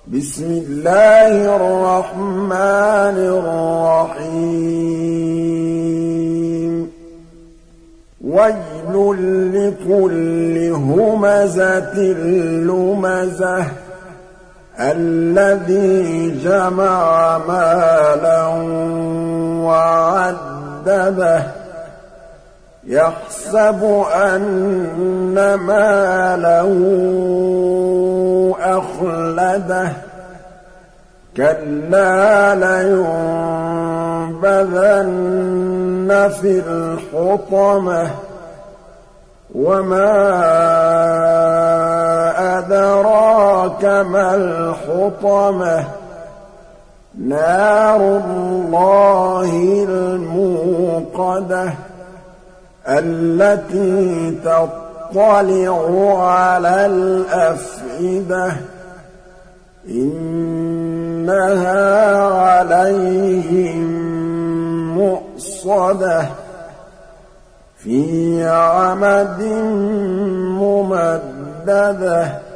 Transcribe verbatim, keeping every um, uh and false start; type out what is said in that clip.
بسم الله الرحمن الرحيم ويل لكل همزة لمزة الذي جمع مالا وعدده يحسب أن ماله أخلده كلا لينبذن في الحطمة وما أدراك ما الحطمة نار الله الموقدة التي تطلع على الأفئدة إنها عليهم مؤصدة في عمد ممددة